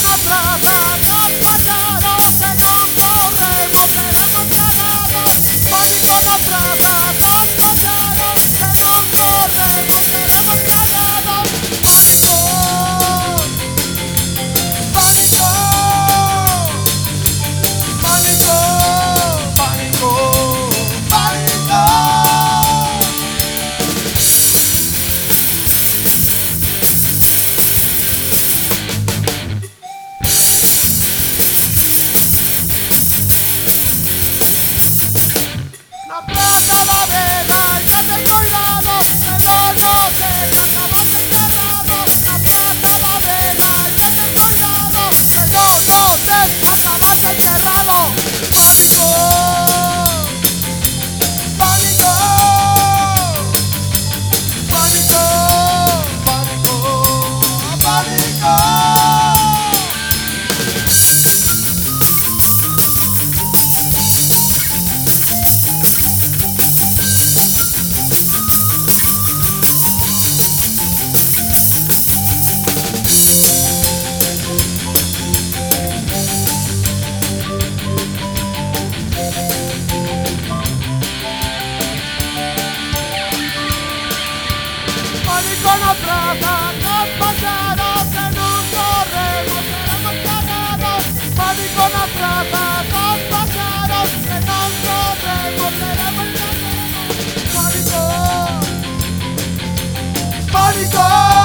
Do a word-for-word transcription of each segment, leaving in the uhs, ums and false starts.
Pánico na praza, nos pasaron, que non corremos, seremos chagados. Pánico na praza, nos pasaron, que non corremos, seremos chagados. Pánico, pánico,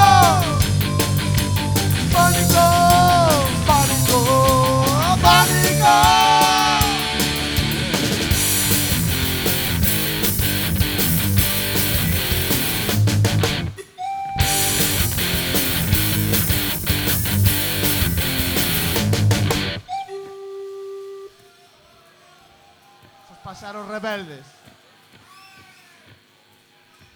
pánico, pánico, pánico. Pasaron rebeldes.